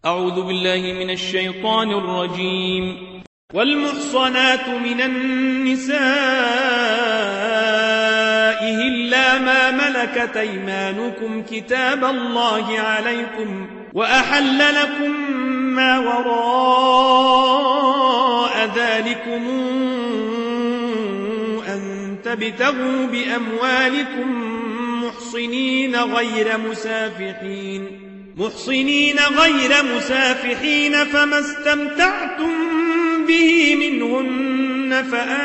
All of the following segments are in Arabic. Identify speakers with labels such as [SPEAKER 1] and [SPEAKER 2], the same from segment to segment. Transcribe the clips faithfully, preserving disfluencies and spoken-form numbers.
[SPEAKER 1] أعوذ بالله من الشيطان الرجيم. والمحصنات من النساء إلا ما ملكت أيمانكم كتاب الله عليكم، وأحل لكم ما وراء ذلكم أن تبتغوا بأموالكم محصنين غير مسافحين محصنين غير مسافحين فما استمتعتم به منهن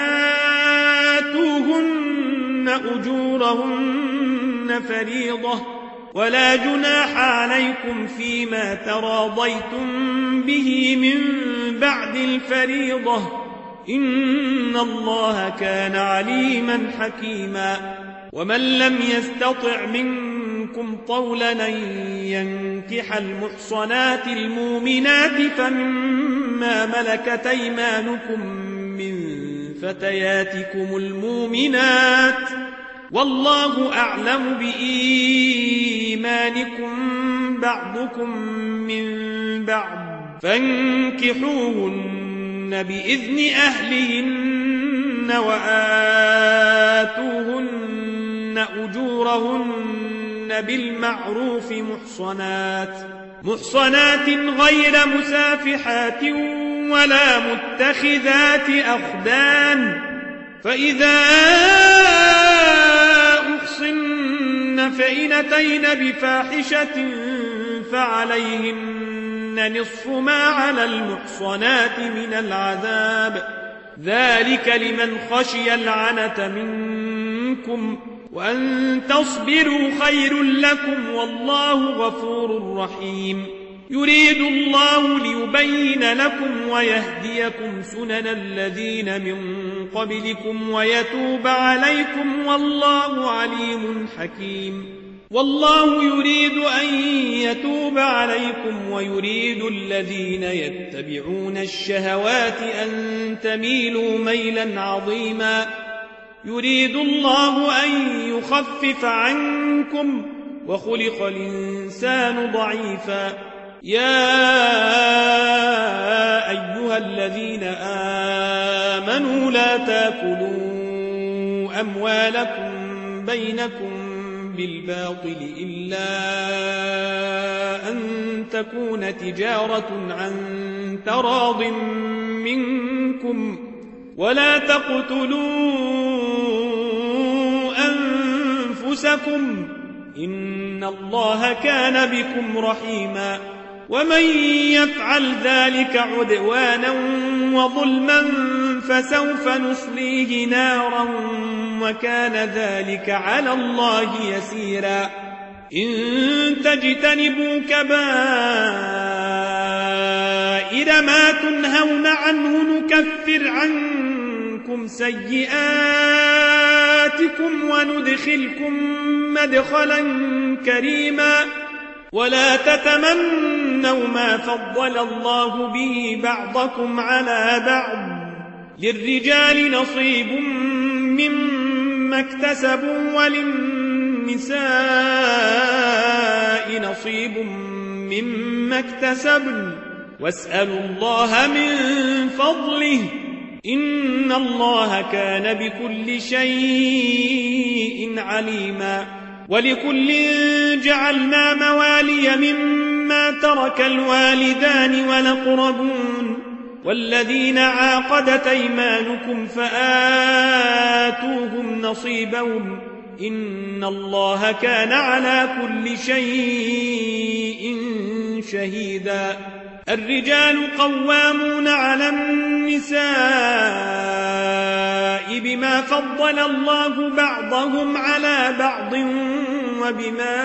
[SPEAKER 1] فآتوهن أجورهن فريضة، ولا جناح عليكم فيما تراضيتم به من بعد الفريضة، إن الله كان عليما حكيما. ومن لم يستطع منكم طولا أن ينكح المحصنات المؤمنات فمما ملكت أيمانكم من فتياتكم المؤمنات، والله أعلم بإيمانكم بعضكم من بعض، فانكحوهن بإذن أهلهن وآتوهن أجورهن بالمعروف محصنات محصنات غير مسافحات ولا متخذات أخدان، فإذا أحصن فإن أتين بفاحشة فعليهن نصف ما على المحصنات من العذاب، ذلك لمن خشي العنة منكم، وأن تصبروا خير لكم والله غفور رحيم. يريد الله ليبين لكم ويهديكم سنن الذين من قبلكم ويتوب عليكم، والله عليم حكيم. والله يريد أن يتوب عليكم ويريد الذين يتبعون الشهوات أن تميلوا ميلا عظيما. يريد الله أن يخفف عنكم وخلق الإنسان ضعيفا. يا أيها الذين آمنوا لا تأكلوا أموالكم بينكم بالباطل إلا أن تكون تجارة عن تراض منكم، ولا تقتلوا أنفسكم إن الله كان بكم رحيما. ومن يفعل ذلك عدوانا وظلما فسوف نصليه نارا وكان ذلك على الله يسيرا. إن تجتنبوا كبائر ما تنهون عنه نكفر عنكم سيئاتكم وندخلكم مدخلا كريما. ولا تتمنوا ما فضل الله به بعضكم على بعض، للرجال نصيب مما اكتسبوا وللنساء نصيب مما اكتسبن، واسألوا الله من فضله إن الله كان بكل شيء عليما. ولكل جعلنا موالي مما ترك الوالدان والأقربون والذين عاقدت أيمانكم فآتوهم نصيبهم إن الله كان على كل شيء شهيدا. الرجال قوامون على النساء بما فضل الله بعضهم على بعض وبما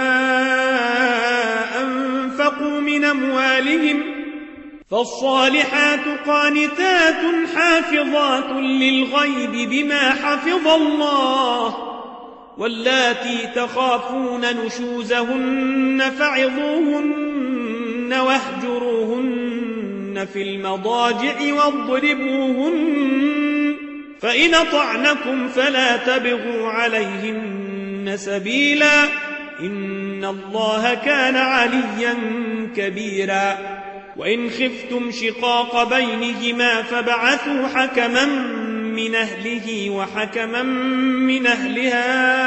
[SPEAKER 1] أنفقوا من أموالهم، فالصالحات قانتات حافظات للغيب بما حفظ الله، واللاتي تخافون نشوزهن فعظوهن واهجروهن في المضاجع واضربوهن، فإن أطعنكم فلا تبغوا عليهن سبيلا إن الله كان عليا كبيرا وإن خفتم شقاق بينهما فابعثوا حكما من أهله وحكما من أهلها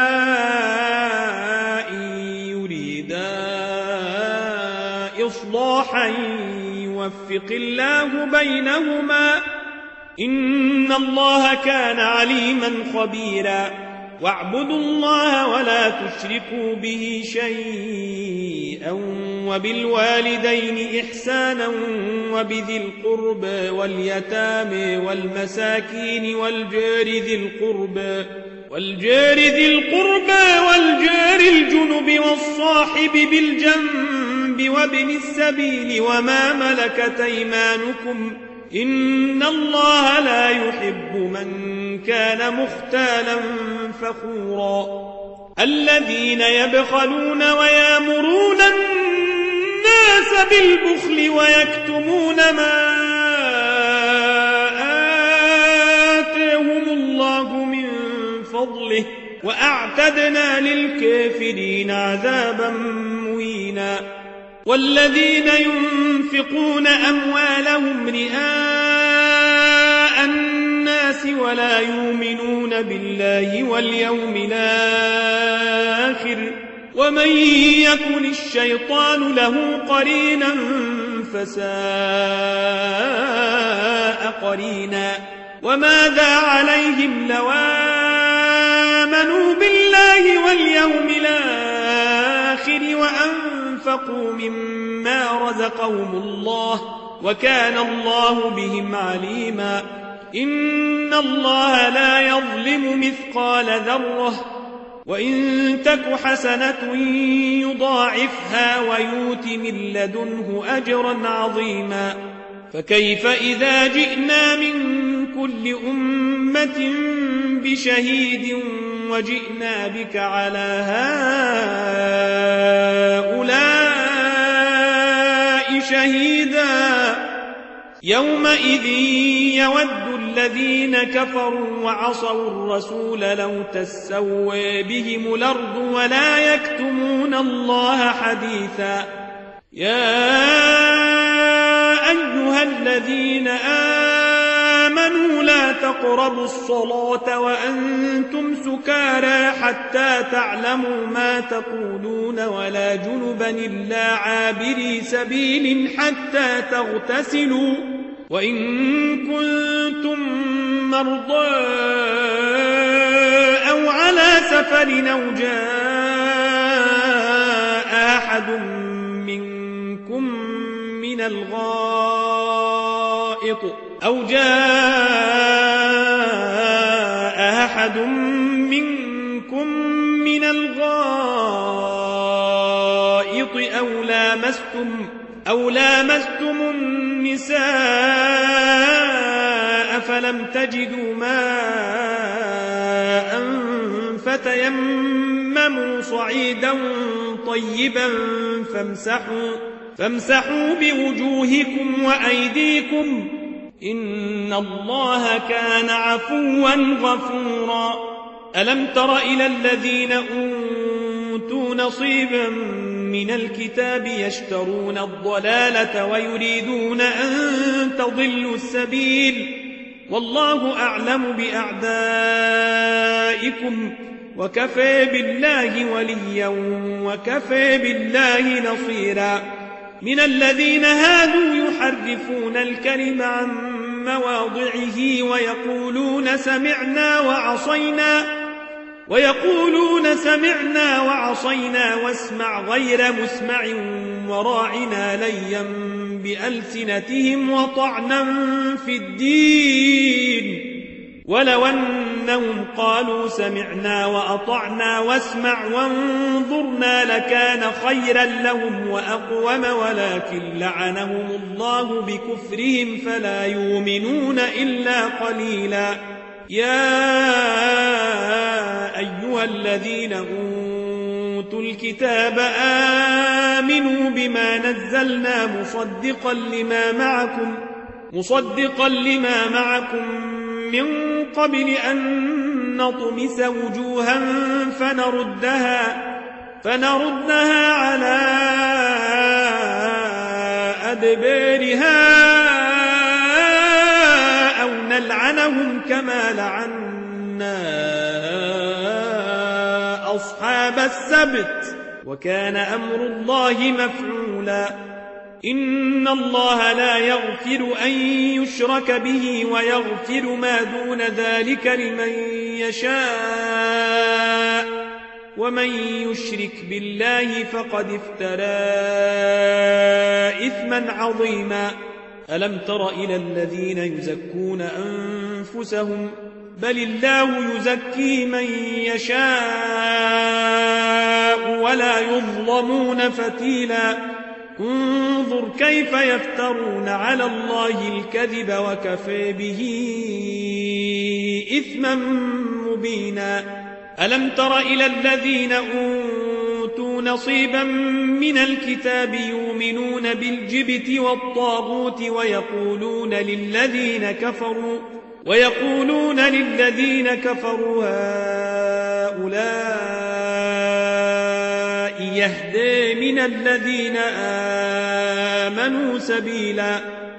[SPEAKER 1] إن يريدا إصلاحا يوفق الله بينهما إن الله كان عليما خبيرا واعبدوا الله ولا تشركوا به شيئا وبالوالدين إحسانا وبذي القربى واليتامى والمساكين والجار ذي القربى والجار ذي القربى والجار الجنب والصاحب بالجنب وابن السبيل وما ملكت أيمانكم إن الله لا يحب من كان مختالا فخورا الذين يبخلون ويامرون الناس بالبخل ويكتمون ما آتاهم الله من فضله وأعتدنا للكافرين عذابا مهينا والذين ينفقون أموالهم رئاء الناس ولا يؤمنون بالله واليوم الآخر ومن يكن الشيطان له قرينا فساء قرينا وماذا عليهم لو آمنوا بالله واليوم الآخر وأنفقوا مما رزقهم الله وكان الله بهم عليما إن الله لا يظلم مثقال ذرة وإن تك حسنة يضاعفها ويؤت من لدنه أجرا عظيما فكيف إذا جئنا من كل أمة بشهيد وجئنا بك على هؤلاء شهيدا يومئذ يود الذين كفروا وعصوا الرسول لو تسوى بهم الأرض ولا يكتمون الله حديثا يا أيها الذين آمنوا لا تقربوا الصلاة وأنتم سكارى حتى تعلموا ما تقولون ولا جنبا إلا عابري سبيل حتى تغتسلوا وإن كنتم مرضى أو على سفر أو جاء أحد منكم من الغائط أو جاء أحد منكم من الغائط أو لامستم أو لامستم النساء فلم تجدوا ماء فتيمموا صعيدا طيبا فامسحوا فامسحوا بوجوهكم وأيديكم إن الله كان عفوا غفورا ألم تر إلى الذين أوتوا نصيبا من الكتاب يشترون الضلالة ويريدون أن تضلوا السبيل والله أعلم بأعدائكم وكفى بالله وليا وكفى بالله نصيرا من الذين هادوا يحرفون الكلم عن مواضعه ويقولون سمعنا وعصينا ويقولون سمعنا وعصينا واسمع غير مسمع وراعنا ليا بألسنتهم وطعنا في الدين ولو أنهم قالوا سمعنا وأطعنا واسمع وانظرنا لكان خيرا لهم وأقوم ولكن لعنهم الله بكفرهم فلا يؤمنون إلا قليلا يا أيها الذين أوتوا الكتاب آمنوا بما نزلنا مصدقا لما معكم مصدقا لما معكم من قبل أن نطمس وجوها فنردها فنردها على أدبارها أو نلعنهم كما لعنا أصحاب السبت وكان أمر الله مفعولا إن الله لا يغفر أن يشرك به ويغفر ما دون ذلك لمن يشاء ومن يشرك بالله فقد افترى إثما عظيما ألم تر إلى الذين يزكون أنفسهم بل الله يزكي من يشاء ولا يظلمون فتيلا انظر كيف يفترون على الله الكذب وكفى به إثما مبينا ألم تر إلى الذين أوتوا نصيبا من الكتاب يؤمنون بالجبت والطاغوت ويقولون للذين كفروا ويقولون للذين كفروا هؤلاء يهدي من الذين آمنوا سبيلا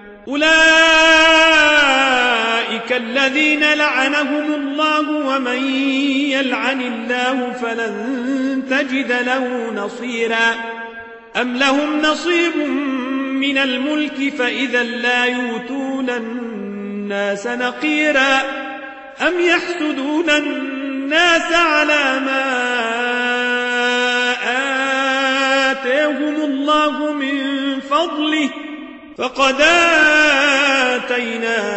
[SPEAKER 1] أولئك الذين لعنهم الله ومن يلعن الله فلن تجد له نصيرا أم لهم نصيب من الملك فإذا لا يؤتون الناس نقيرا أم يحسدون الناس على ما آتاهم الله من فضله فقد آتينا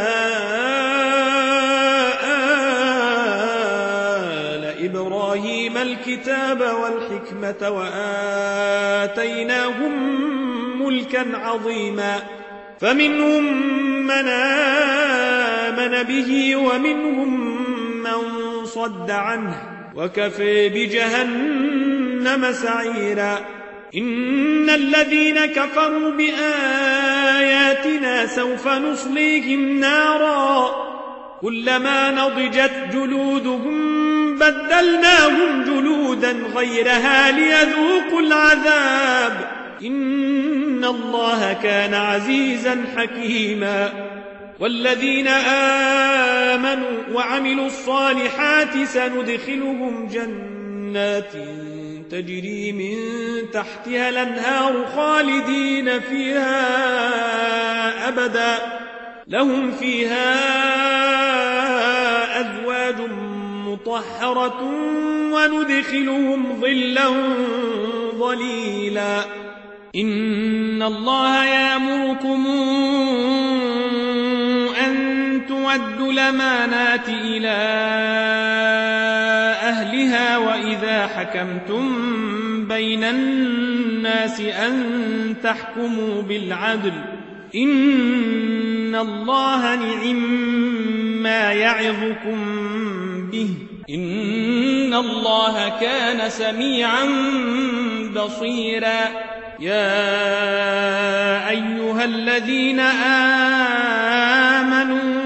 [SPEAKER 1] آل إبراهيم الكتاب والحكمة وآتيناهم ملكا عظيما فمنهم من آمن به ومنهم من صد عنه وكفى بجهنم سعيرا إن الذين كفروا بآياتنا سوف نصليهم نارا كلما نضجت جلودهم بدلناهم جلودا غيرها ليذوقوا العذاب إن الله كان عزيزا حكيما والذين آمنوا وعملوا الصالحات سندخلهم جنات تجري من تحتها الأنهار خالدين فيها أبدا لهم فيها أزواج مطهرة وندخلهم ظلا ظليلا إن الله يأمركم أن تودوا الأمانات إلى أهلها وإذا حكمتم بين الناس أن تحكموا بالعدل إن الله نعم ما يعظكم به إن الله كان سميعا بصيرا يا أيها الذين آمنوا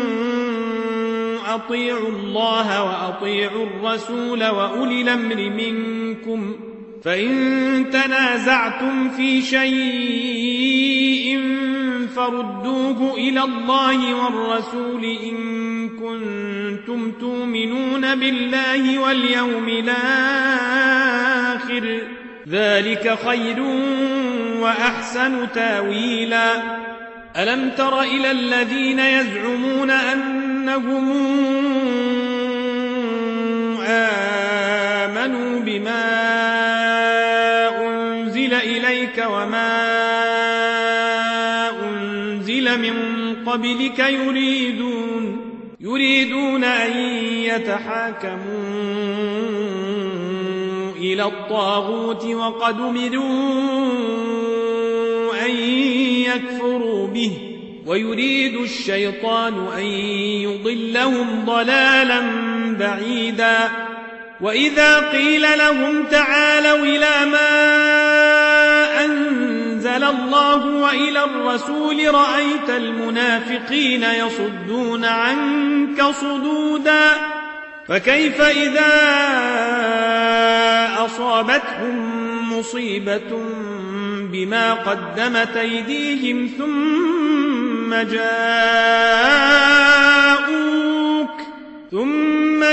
[SPEAKER 1] أطيعوا الله وأطيعوا الرسول وأولي الأمر منكم فإن تنازعتم في شيء فردوه إلى الله والرسول إن كنتم تؤمنون بالله واليوم الآخر ذلك خير وأحسن تاويلا ألم تر إلى الذين يزعمون أنهم آمنوا بما أنزل إليك وما أنزل من قبلك يريدون يريدون أن يتحاكموا إلى الطاغوت وقد أمروا أن يكفروا به ويريد الشيطان أن يضلهم ضلالا بعيدا وإذا قيل لهم تعالوا إلى ما أنزل الله وإلى الرسول رأيت المنافقين يصدون عنك صدودا فكيف إذا أصابتهم مصيبة بما قدمت أيديهم ثم جاءوك ثم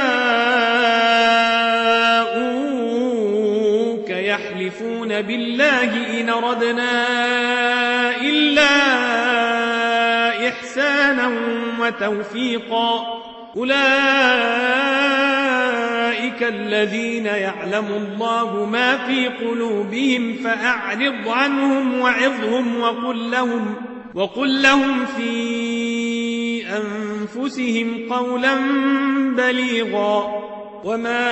[SPEAKER 1] جاءوك يحلفون بالله إن أردنا إلا إحسانا وتوفيقا أولئك الذين يعلم الله ما في قلوبهم فأعرض عنهم وعظهم وقل لهم, وقل لهم في أنفسهم قولا بليغا وما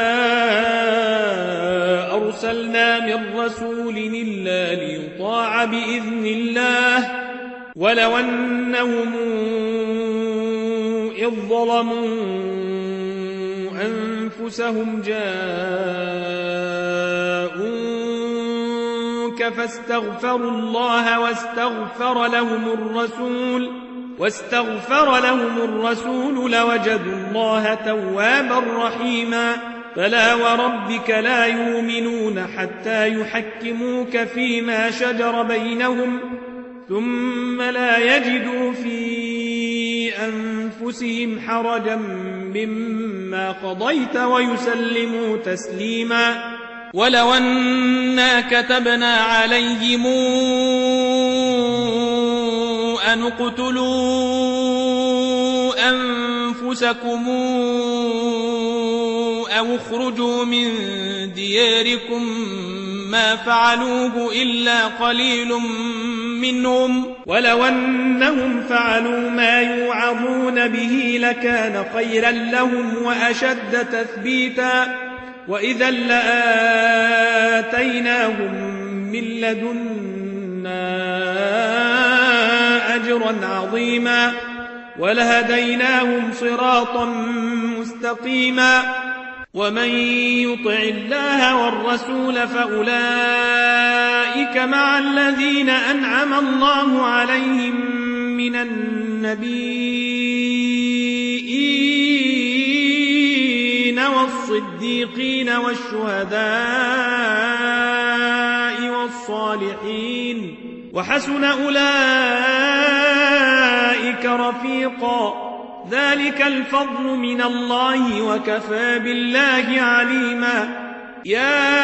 [SPEAKER 1] أرسلنا من رسول إلا ليطاع بإذن الله ولو أنهم إذ ظلموا أنفسهم جاءوك فاستغفروا الله واستغفر لهم الرسول واستغفر لهم الرسول لوجدوا الله توابا رحيما فلا وربك لا يؤمنون حتى يحكموك فيما شجر بينهم ثم لا يجدوا في أنفسهم حرجا مما قضيت ويسلموا تسليما ولو أنا كتبنا عليهم أن اقتلوا أنفسكم أو اخرجوا من دياركم ما فعلوه إلا قليل منهم ولو أنهم فعلوا ما يوعظون به لكان خيرا لهم وأشد تثبيتا وإذا لآتيناهم من لدنا أجرا عظيما ولهديناهم صراطا مستقيما ومن يطع الله والرسول فأولئك مع الذين أنعم الله عليهم من النبيين والصديقين والشهداء والصالحين وحسن أولئك رفيقا ذلك الفضل من الله وكفى بالله عليما يا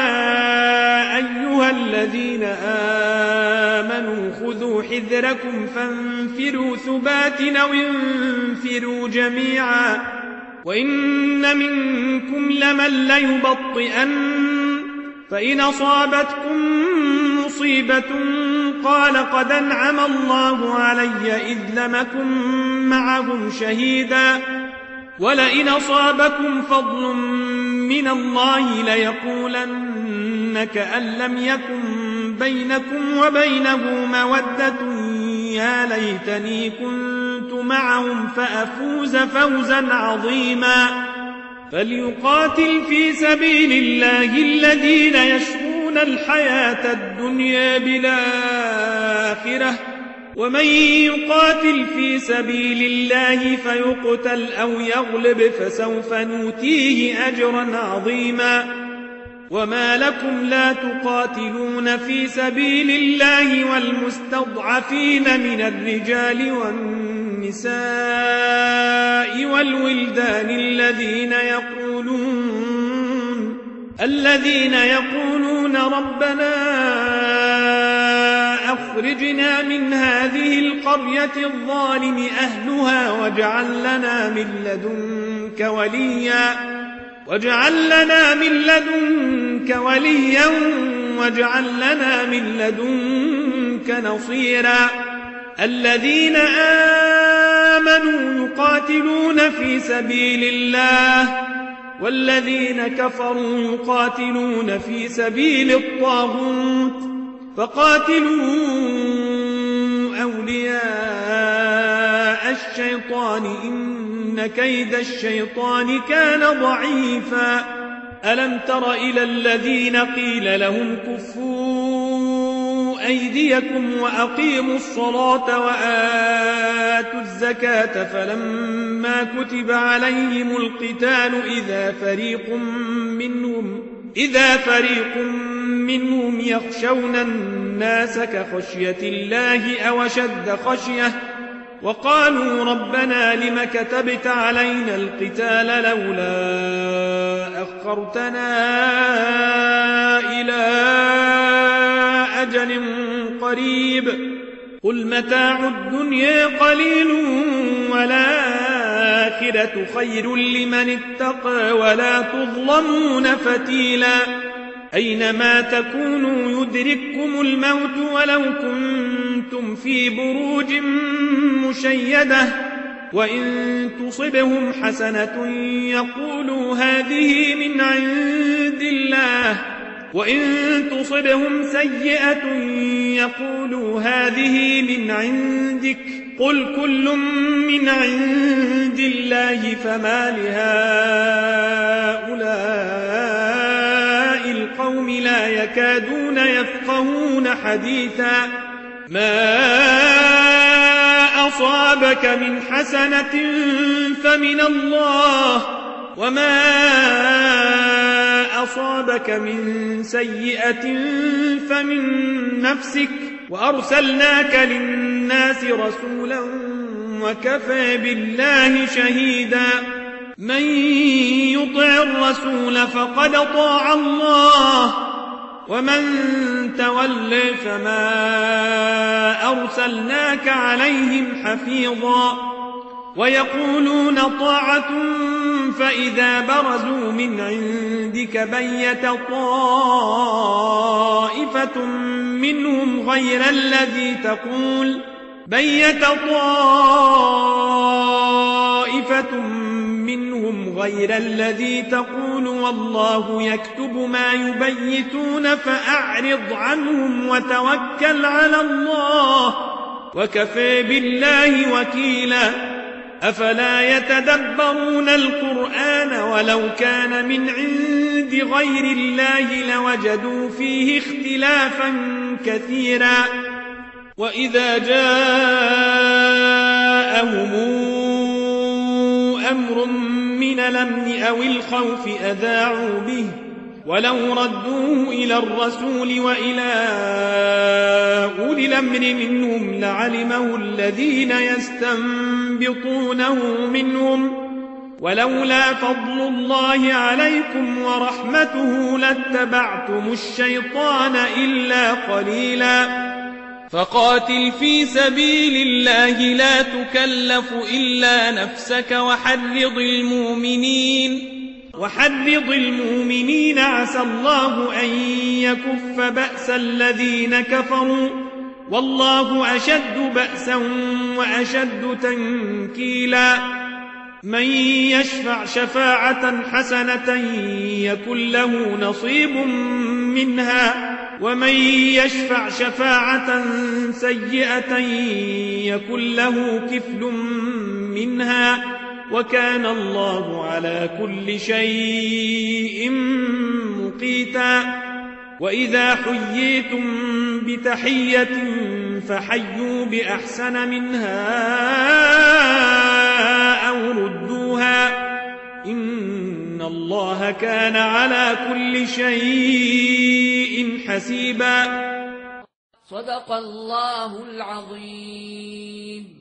[SPEAKER 1] أيها الذين آمنوا خذوا حذركم فانفروا ثبات أو انفروا جميعا وإن منكم لمن ليبطئن فإن أصابتكم مصيبة قال قد أنعم الله علي إذ لم أكن معهم شهيدا ولئن أصابكم فضل من الله ليقولن كأن لم يكن بينكم وبينه مودة يا ليتني كنت معهم فأفوز فوزا عظيما فليقاتل في سبيل الله الذين يشرون الحياة الدنيا بالآخرة ومن يقاتل في سبيل الله فيقتل أو يغلب فسوف نؤتيه أجرا عظيما وما لكم لا تقاتلون في سبيل الله والمستضعفين من الرجال والنساء والولدان الذين يقولون الذين يقولون ربنا أخرجنا من هذه القرية الظالم أهلها واجعل لنا من لدنك وليا واجعل لنا من لدنك وليا واجعل لنا من لدنك نصيرا الذين آمنوا يقاتلون في سبيل الله والذين كفروا يقاتلون في سبيل الطاغوت فقاتلوا أولياء الشيطان إن كيد الشيطان كان ضعيفا ألم تر إلى الذين قيل لهم كفوا أيديكم وأقيموا الصلاة وآتوا الزكاة فلما كتب عليهم القتال إذا فريق منهم إذا فريق منهم يخشون الناس كخشية الله أو شد خشية وقالوا ربنا لم كتبت علينا القتال لولا أخرتنا إلى أجل قريب قل متاع الدنيا قليل والآخرة خير لمن اتقى ولا تظلمون فتيلا أينما تكونوا يدرككم الموت ولو كنتم في بروج مشيدة وإن تصبهم حسنة يقولوا هذه من عند الله وإن تصبهم سيئة يقولوا هذه من عندك قل كل من عند الله فما لهؤلاء القوم لا يكادون يفقهون حديثا ما أصابك من حسنة فمن الله وما أصابك من سيئة فمن نفسك وأرسلناك للناس رسولا وكفى بالله شهيدا من يطع الرسول فقد طاع الله ومن تولى فما أرسلناك عليهم حفيظا ويقولون طاعة فإذا برزوا من عندك بيت طائفة منهم غير الذي تقول بيت طائفة منهم غير الذي تقول والله يكتب ما يبيتون فأعرض عنهم وتوكل على الله وكفى بالله وكيلا أفلا يتدبرون القرآن ولو كان من عند غير الله لوجدوا فيه اختلافا كثيرا وإذا جاءهم أمر من الأمن أو الخوف أذاعوا به ولو ردوه إلى الرسول وإلى أولي الأمر منهم لعلمه الذين يستنبطونه منهم ولولا فضل الله عليكم ورحمته لاتبعتم الشيطان إلا قليلا فقاتل في سبيل الله لا تكلف إلا نفسك وحرض المؤمنين وحرض المؤمنين عسى الله أن يكف بأس الذين كفروا والله أشد بأسا وأشد تنكيلا من يشفع شفاعة حسنة يكن له نصيب منها ومن يشفع شفاعة سيئة يكن له كفل منها وكان الله على كل شيء مقيتا وإذا حييتم بتحية فحيوا بأحسن منها أو ردوها إن الله كان على كل شيء حسيبا
[SPEAKER 2] صدق الله العظيم.